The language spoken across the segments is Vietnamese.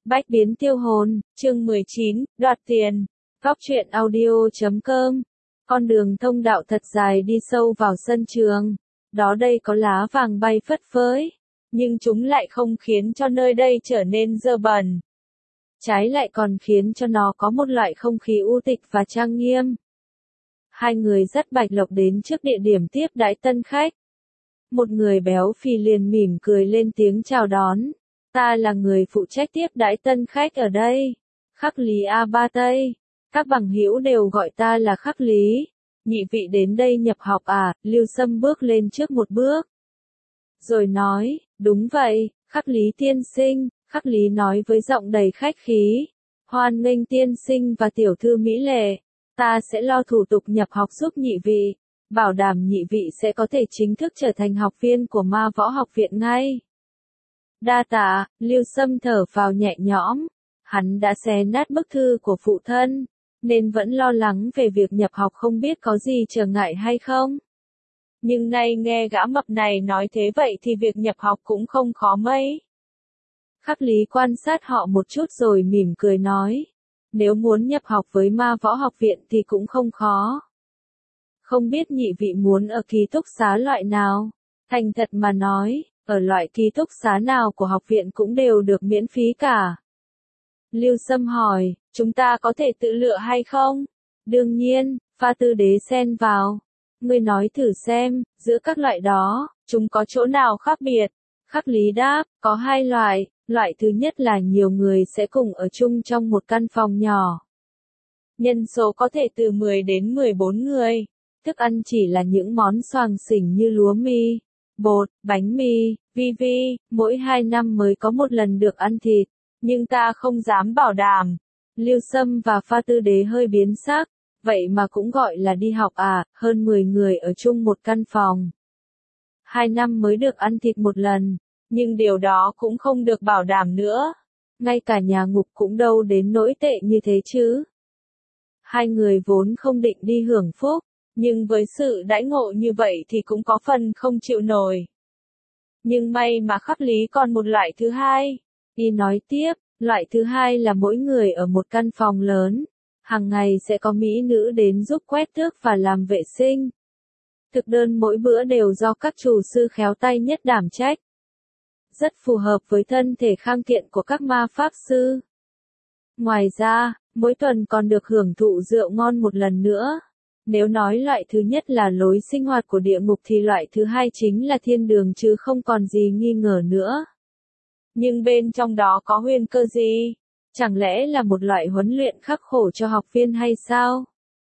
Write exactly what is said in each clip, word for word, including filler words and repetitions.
Bách biến tiêu hồn, chương mười chín, đoạt tiền. Góc truyện audio chấm com. Con đường thông đạo thật dài đi sâu vào sân trường. Đó đây có lá vàng bay phất phới, nhưng chúng lại không khiến cho nơi đây trở nên dơ bẩn. Trái lại còn khiến cho nó có một loại không khí u tịch và trang nghiêm. Hai người dắt Bạch Lộc đến trước địa điểm tiếp đãi tân khách. Một người béo phì liền mỉm cười lên tiếng chào đón. Ta là người phụ trách tiếp đãi tân khách ở đây. Khắc Lý A Ba Tây. Các bằng hữu đều gọi ta là Khắc Lý. Nhị vị đến đây nhập học à? Lưu Sâm bước lên trước một bước. Rồi nói, đúng vậy, Khắc Lý tiên sinh. Khắc Lý nói với giọng đầy khách khí. Hoan nghênh tiên sinh và tiểu thư mỹ lệ. Ta sẽ lo thủ tục nhập học giúp nhị vị. Bảo đảm nhị vị sẽ có thể chính thức trở thành học viên của Ma Võ Học Viện ngay. Đa tạ, Lưu Sâm thở phào nhẹ nhõm. Hắn đã xé nát bức thư của phụ thân, nên vẫn lo lắng về việc nhập học không biết có gì trở ngại hay không. Nhưng nay nghe gã mập này nói thế vậy thì việc nhập học cũng không khó mấy. Khắc Lý quan sát họ một chút rồi mỉm cười nói. Nếu muốn nhập học với Ma Võ Học Viện thì cũng không khó. Không biết nhị vị muốn ở ký túc xá loại nào? Thành thật mà nói, ở loại ký túc xá nào của học viện cũng đều được miễn phí cả. Lưu Sâm hỏi, chúng ta có thể tự lựa hay không? Đương nhiên, Pha Tư Đế xen vào. Ngươi nói thử xem, giữa các loại đó, chúng có chỗ nào khác biệt? Khắc Lý đáp, có hai loại. Loại thứ nhất là nhiều người sẽ cùng ở chung trong một căn phòng nhỏ. Nhân số có thể từ mười đến mười bốn người. Thức ăn chỉ là những món xoàng xỉnh như lúa mì, bột, bánh mì, vi vi, mỗi hai năm mới có một lần được ăn thịt, nhưng ta không dám bảo đảm. Lưu Sâm và Pha Tư Đế hơi biến sắc, vậy mà cũng gọi là đi học à, hơn mười người ở chung một căn phòng. Hai năm mới được ăn thịt một lần, nhưng điều đó cũng không được bảo đảm nữa. Ngay cả nhà ngục cũng đâu đến nỗi tệ như thế chứ. Hai người vốn không định đi hưởng phúc, nhưng với sự đãi ngộ như vậy thì cũng có phần không chịu nổi. Nhưng may mà Khắc Lý còn một loại thứ hai. Y nói tiếp, loại thứ hai là mỗi người ở một căn phòng lớn. Hàng ngày sẽ có mỹ nữ đến giúp quét tước và làm vệ sinh. Thực đơn mỗi bữa đều do các chủ sư khéo tay nhất đảm trách. Rất phù hợp với thân thể khang kiện của các ma pháp sư. Ngoài ra, mỗi tuần còn được hưởng thụ rượu ngon một lần nữa. Nếu nói loại thứ nhất là lối sinh hoạt của địa ngục thì loại thứ hai chính là thiên đường chứ không còn gì nghi ngờ nữa. Nhưng bên trong đó có huyền cơ gì? Chẳng lẽ là một loại huấn luyện khắc khổ cho học viên hay sao?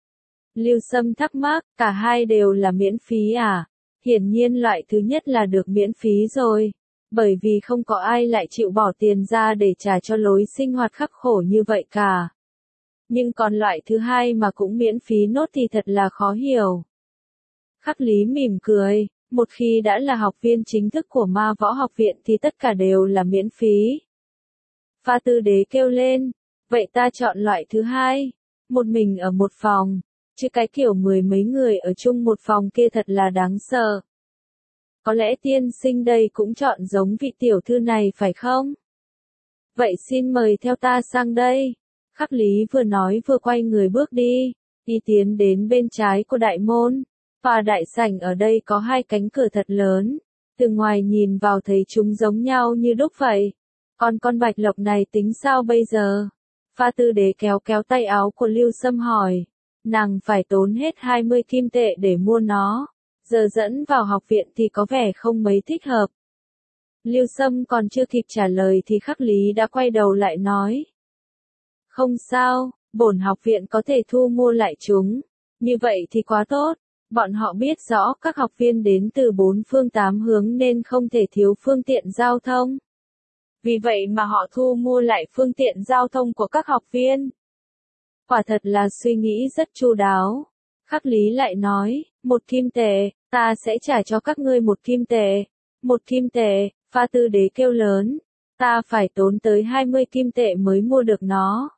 Lưu Sâm thắc mắc, cả hai đều là miễn phí à? Hiển nhiên loại thứ nhất là được miễn phí rồi. Bởi vì không có ai lại chịu bỏ tiền ra để trả cho lối sinh hoạt khắc khổ như vậy cả. Nhưng còn loại thứ hai mà cũng miễn phí nốt thì thật là khó hiểu. Khắc Lý mỉm cười, một khi đã là học viên chính thức của Ma Võ Học Viện thì tất cả đều là miễn phí. Pha Tư Đế kêu lên, vậy ta chọn loại thứ hai, một mình ở một phòng, chứ cái kiểu mười mấy người ở chung một phòng kia thật là đáng sợ. Có lẽ tiên sinh đây cũng chọn giống vị tiểu thư này phải không? Vậy xin mời theo ta sang đây. Khắc Lý vừa nói vừa quay người bước đi, đi tiến đến bên trái của đại môn. Và đại sảnh ở đây có hai cánh cửa thật lớn, từ ngoài nhìn vào thấy chúng giống nhau như đúc vậy. Còn con Bạch Lộc này tính sao bây giờ? Pha Tư Đế kéo kéo tay áo của Lưu Sâm hỏi, nàng phải tốn hết hai mươi kim tệ để mua nó, giờ dẫn vào học viện thì có vẻ không mấy thích hợp. Lưu Sâm còn chưa kịp trả lời thì Khắc Lý đã quay đầu lại nói. Không sao, bổn học viện có thể thu mua lại chúng. Như vậy thì quá tốt. Bọn họ biết rõ các học viên đến từ bốn phương tám hướng nên không thể thiếu phương tiện giao thông. Vì vậy mà họ thu mua lại phương tiện giao thông của các học viên. Quả thật là suy nghĩ rất chu đáo. Khắc Lý lại nói, một kim tệ, ta sẽ trả cho các ngươi một kim tệ. Một kim tệ, Pha Tư Đế kêu lớn. Ta phải tốn tới hai mươi kim tệ mới mua được nó.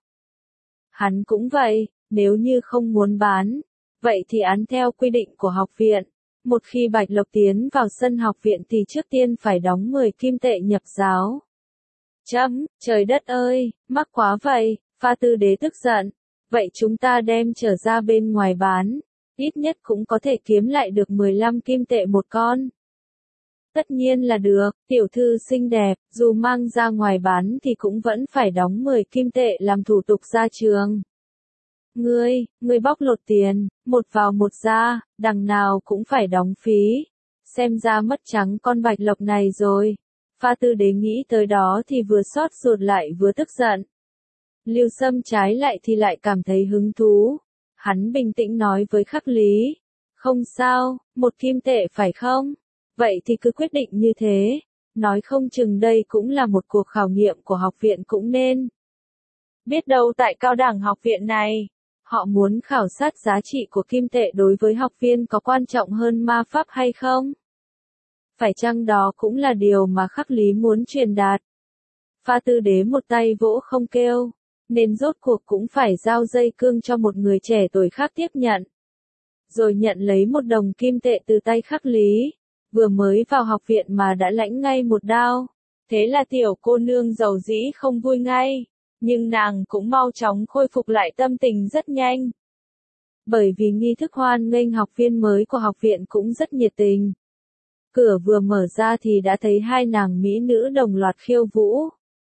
Hắn cũng vậy, nếu như không muốn bán, vậy thì án theo quy định của học viện. Một khi Bạch Lộc tiến vào sân học viện thì trước tiên phải đóng mười kim tệ nhập giáo. Chấm, trời đất ơi, mắc quá vậy, Pha Tư Đế tức giận. Vậy chúng ta đem trở ra bên ngoài bán, ít nhất cũng có thể kiếm lại được mười lăm kim tệ một con. Tất nhiên là được, tiểu thư xinh đẹp, dù mang ra ngoài bán thì cũng vẫn phải đóng mười kim tệ làm thủ tục ra trường. Ngươi, ngươi bóc lột tiền, một vào một ra, đằng nào cũng phải đóng phí. Xem ra mất trắng con bạch lộc này rồi. Pha Tư Đế nghĩ tới đó thì vừa xót ruột lại vừa tức giận. Lưu Sâm trái lại thì lại cảm thấy hứng thú. Hắn bình tĩnh nói với Khắc Lý. Không sao, một kim tệ phải không? Vậy thì cứ quyết định như thế. Nói không chừng đây cũng là một cuộc khảo nghiệm của học viện cũng nên. Biết đâu tại cao đẳng học viện này, họ muốn khảo sát giá trị của kim tệ đối với học viên có quan trọng hơn ma pháp hay không? Phải chăng đó cũng là điều mà Khắc Lý muốn truyền đạt? Pha Tư Đế một tay vỗ không kêu, nên rốt cuộc cũng phải giao dây cương cho một người trẻ tuổi khác tiếp nhận. Rồi nhận lấy một đồng kim tệ từ tay Khắc Lý, vừa mới vào học viện mà đã lãnh ngay một đao. Thế là tiểu cô nương giàu dĩ không vui ngay, nhưng nàng cũng mau chóng khôi phục lại tâm tình rất nhanh. Bởi vì nghi thức hoan nghênh học viên mới của học viện cũng rất nhiệt tình. Cửa vừa mở ra thì đã thấy hai nàng mỹ nữ đồng loạt khiêu vũ.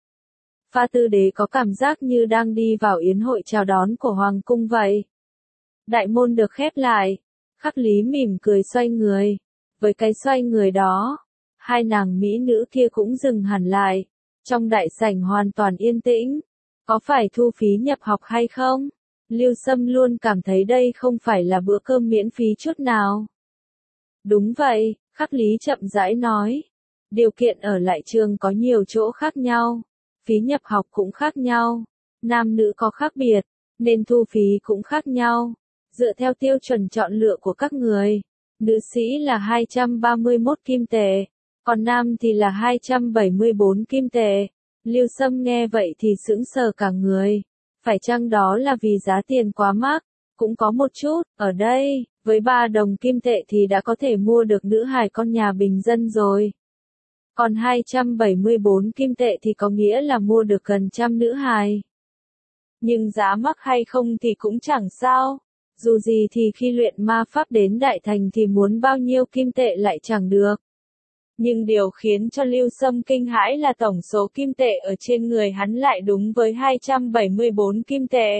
Pha Tư Đế có cảm giác như đang đi vào yến hội chào đón của hoàng cung vậy. Đại môn được khép lại, Khắc Lý mỉm cười xoay người. Với cái xoay người đó, hai nàng mỹ nữ kia cũng dừng hẳn lại. Trong đại sảnh hoàn toàn yên tĩnh. Có phải thu phí nhập học hay không? Lưu Sâm luôn cảm thấy đây không phải là bữa cơm miễn phí chút nào. Đúng vậy, Khắc Lý chậm rãi nói. Điều kiện ở lại trường có nhiều chỗ khác nhau. Phí nhập học cũng khác nhau. Nam nữ có khác biệt, nên thu phí cũng khác nhau. Dựa theo tiêu chuẩn chọn lựa của các người, nữ sĩ là hai trăm ba mươi mốt kim tệ, còn nam thì là hai trăm bảy mươi bốn kim tệ. Lưu Sâm nghe vậy thì sững sờ cả người. Phải chăng đó là vì giá tiền quá mắc? Cũng có một chút, ở đây, với ba đồng kim tệ thì đã có thể mua được nữ hài con nhà bình dân rồi. Còn hai trăm bảy mươi bốn kim tệ thì có nghĩa là mua được gần trăm nữ hài. Nhưng giá mắc hay không thì cũng chẳng sao. Dù gì thì khi luyện ma pháp đến đại thành thì muốn bao nhiêu kim tệ lại chẳng được. Nhưng điều khiến cho Lưu Sâm kinh hãi là tổng số kim tệ ở trên người hắn lại đúng với hai trăm bảy mươi bốn kim tệ.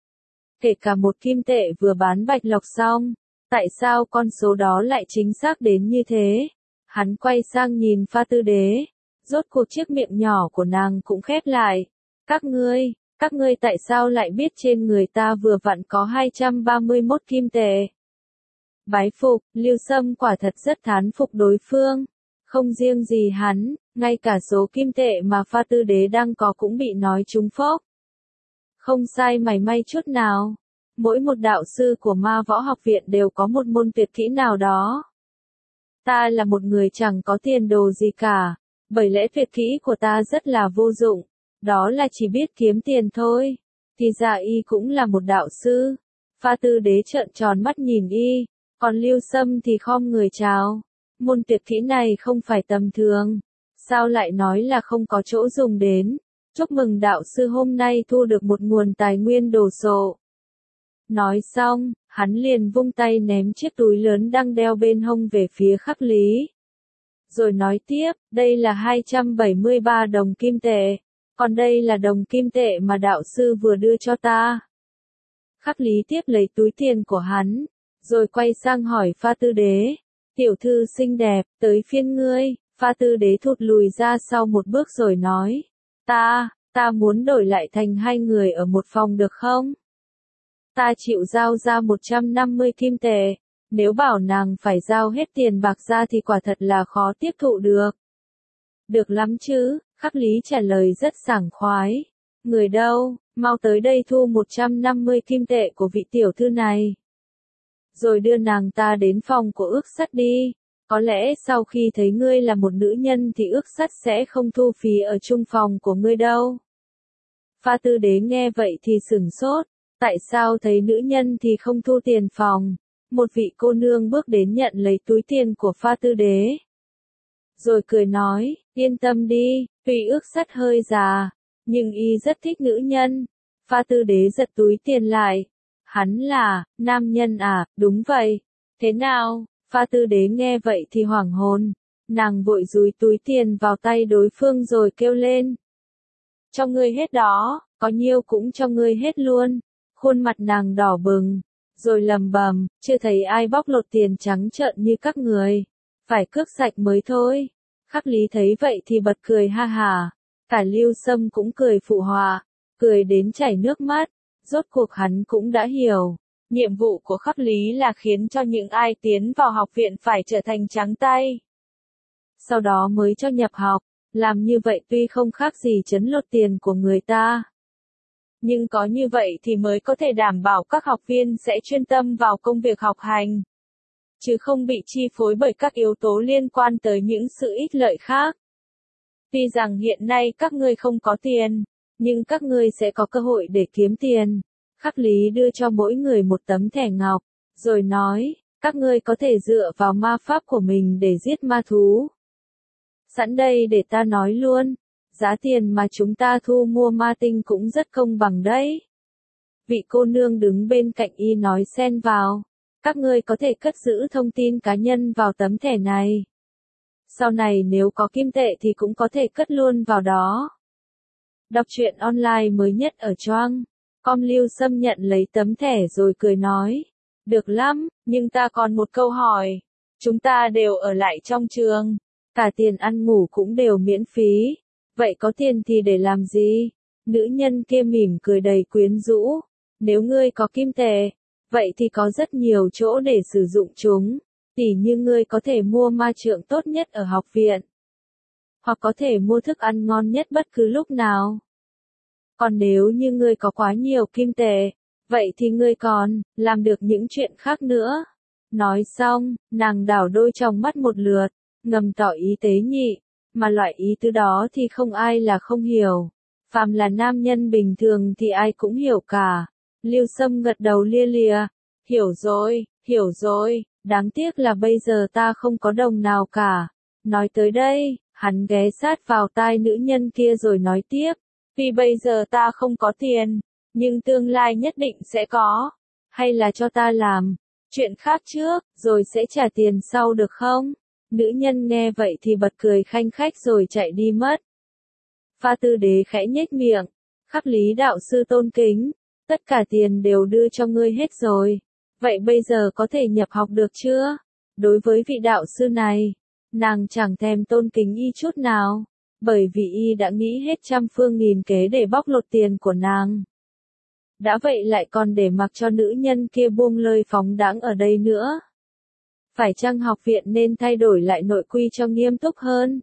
Kể cả một kim tệ vừa bán bạch lộc xong, tại sao con số đó lại chính xác đến như thế? Hắn quay sang nhìn Pha Tư Đế, rốt cuộc chiếc miệng nhỏ của nàng cũng khép lại. Các ngươi, các ngươi tại sao lại biết trên người ta vừa vặn có hai trăm ba mươi mốt kim tệ? Bái phục, Lưu Sâm quả thật rất thán phục đối phương. Không riêng gì hắn, ngay cả số kim tệ mà Pha Tư Đế đang có cũng bị nói trúng phốc. Không sai mảy may chút nào. Mỗi một đạo sư của ma võ học viện đều có một môn tuyệt kỹ nào đó. Ta là một người chẳng có tiền đồ gì cả, bởi lẽ tuyệt kỹ của ta rất là vô dụng, đó là chỉ biết kiếm tiền thôi. Thì ra y cũng là một đạo sư. Pha Tư Đế trợn tròn mắt nhìn y, còn Lưu Sâm thì khom người chào. Môn tuyệt kỹ này không phải tầm thường, sao lại nói là không có chỗ dùng đến? Chúc mừng đạo sư hôm nay thu được một nguồn tài nguyên đồ sộ. Nói xong, hắn liền vung tay ném chiếc túi lớn đang đeo bên hông về phía Khắc Lý. Rồi nói tiếp, đây là hai trăm bảy mươi ba đồng kim tệ, còn đây là đồng kim tệ mà đạo sư vừa đưa cho ta. Khắc Lý tiếp lấy túi tiền của hắn, rồi quay sang hỏi Pha Tư Đế. Tiểu thư xinh đẹp, tới phiên ngươi. Pha Tư Đế thụt lùi ra sau một bước rồi nói. Ta, ta muốn đổi lại thành hai người ở một phòng được không? Ta chịu giao ra một trăm năm mươi kim tệ. Nếu bảo nàng phải giao hết tiền bạc ra thì quả thật là khó tiếp thụ được. Được lắm chứ, Khắc Lý trả lời rất sảng khoái. Người đâu, mau tới đây thu một trăm năm mươi kim tệ của vị tiểu thư này. Rồi đưa nàng ta đến phòng của ước sắt đi. Có lẽ sau khi thấy ngươi là một nữ nhân thì ước sắt sẽ không thu phí ở chung phòng của ngươi đâu. Pha Tư Đế nghe vậy thì sửng sốt. Tại sao thấy nữ nhân thì không thu tiền phòng? Một vị cô nương bước đến nhận lấy túi tiền của Pha Tư Đế. Rồi cười nói, yên tâm đi, Tuy ước sắt hơi già, nhưng y rất thích nữ nhân. Pha Tư Đế giật túi tiền lại. Hắn là, nam nhân à, đúng vậy. Thế nào? Pha Tư Đế nghe vậy thì hoảng hồn. Nàng vội dúi túi tiền vào tay đối phương rồi kêu lên. Cho ngươi hết đó, có nhiêu cũng cho ngươi hết luôn. Khuôn mặt nàng đỏ bừng, rồi lầm bầm, chưa thấy ai bóc lột tiền trắng trợn như các người. Phải cướp sạch mới thôi. Khắc Lý thấy vậy thì bật cười ha hả. Cả Lưu Sâm cũng cười phụ họa, cười đến chảy nước mắt. Rốt cuộc hắn cũng đã hiểu. Nhiệm vụ của Khắc Lý là khiến cho những ai tiến vào học viện phải trở thành trắng tay. Sau đó mới cho nhập học. Làm như vậy tuy không khác gì trấn lột tiền của người ta. Nhưng có như vậy thì mới có thể đảm bảo các học viên sẽ chuyên tâm vào công việc học hành. Chứ không bị chi phối bởi các yếu tố liên quan tới những sự ích lợi khác. Tuy rằng hiện nay các ngươi không có tiền, nhưng các ngươi sẽ có cơ hội để kiếm tiền. Khắc Lý đưa cho mỗi người một tấm thẻ ngọc, rồi nói, các ngươi có thể dựa vào ma pháp của mình để giết ma thú. Sẵn đây để ta nói luôn, giá tiền mà chúng ta thu mua ma tinh cũng rất công bằng đấy. Vị cô nương đứng bên cạnh y nói xen vào, các ngươi có thể cất giữ thông tin cá nhân vào tấm thẻ này. Sau này nếu có kim tệ thì cũng có thể cất luôn vào đó. Đọc truyện online mới nhất ở Choang. Com Lưu Sâm nhận lấy tấm thẻ rồi cười nói, được lắm, nhưng ta còn một câu hỏi. Chúng ta đều ở lại trong trường. Cả tiền ăn ngủ cũng đều miễn phí. Vậy có tiền thì để làm gì? Nữ nhân kia mỉm cười đầy quyến rũ. Nếu ngươi có kim tệ, vậy thì có rất nhiều chỗ để sử dụng chúng. Tỉ như ngươi có thể mua ma trượng tốt nhất ở học viện. Hoặc có thể mua thức ăn ngon nhất bất cứ lúc nào. Còn nếu như ngươi có quá nhiều kim tệ, vậy thì ngươi còn làm được những chuyện khác nữa. Nói xong, nàng đảo đôi trong mắt một lượt, ngầm tỏ ý tế nhị, mà loại ý tứ đó thì không ai là không hiểu. Phàm là nam nhân bình thường thì ai cũng hiểu cả. Lưu Sâm gật đầu lia lịa, hiểu rồi, hiểu rồi, đáng tiếc là bây giờ ta không có đồng nào cả. Nói tới đây, hắn ghé sát vào tai nữ nhân kia rồi nói tiếp, vì bây giờ ta không có tiền, nhưng tương lai nhất định sẽ có. Hay là cho ta làm chuyện khác trước, rồi sẽ trả tiền sau được không? Nữ nhân nghe vậy thì bật cười khanh khách rồi chạy đi mất. Pha Tư Đế khẽ nhếch miệng, Khắc Lý đạo sư tôn kính, tất cả tiền đều đưa cho ngươi hết rồi. Vậy bây giờ có thể nhập học được chưa? Đối với vị đạo sư này, nàng chẳng thèm tôn kính y chút nào, bởi vì y đã nghĩ hết trăm phương nghìn kế để bóc lột tiền của nàng. Đã vậy lại còn để mặc cho nữ nhân kia buông lơi phóng đãng ở đây nữa. Phải chăng học viện nên thay đổi lại nội quy cho nghiêm túc hơn?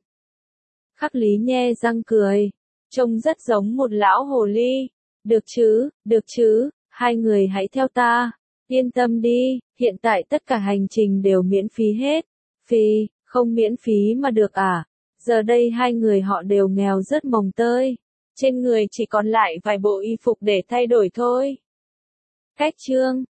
Khắc Lý nhe răng cười, trông rất giống một lão hồ ly. Được chứ, được chứ, hai người hãy theo ta. Yên tâm đi, hiện tại tất cả hành trình đều miễn phí hết. Phí, không miễn phí mà được à? Giờ đây hai người họ đều nghèo rất mồng tơi. Trên người chỉ còn lại vài bộ y phục để thay đổi thôi. Cách chương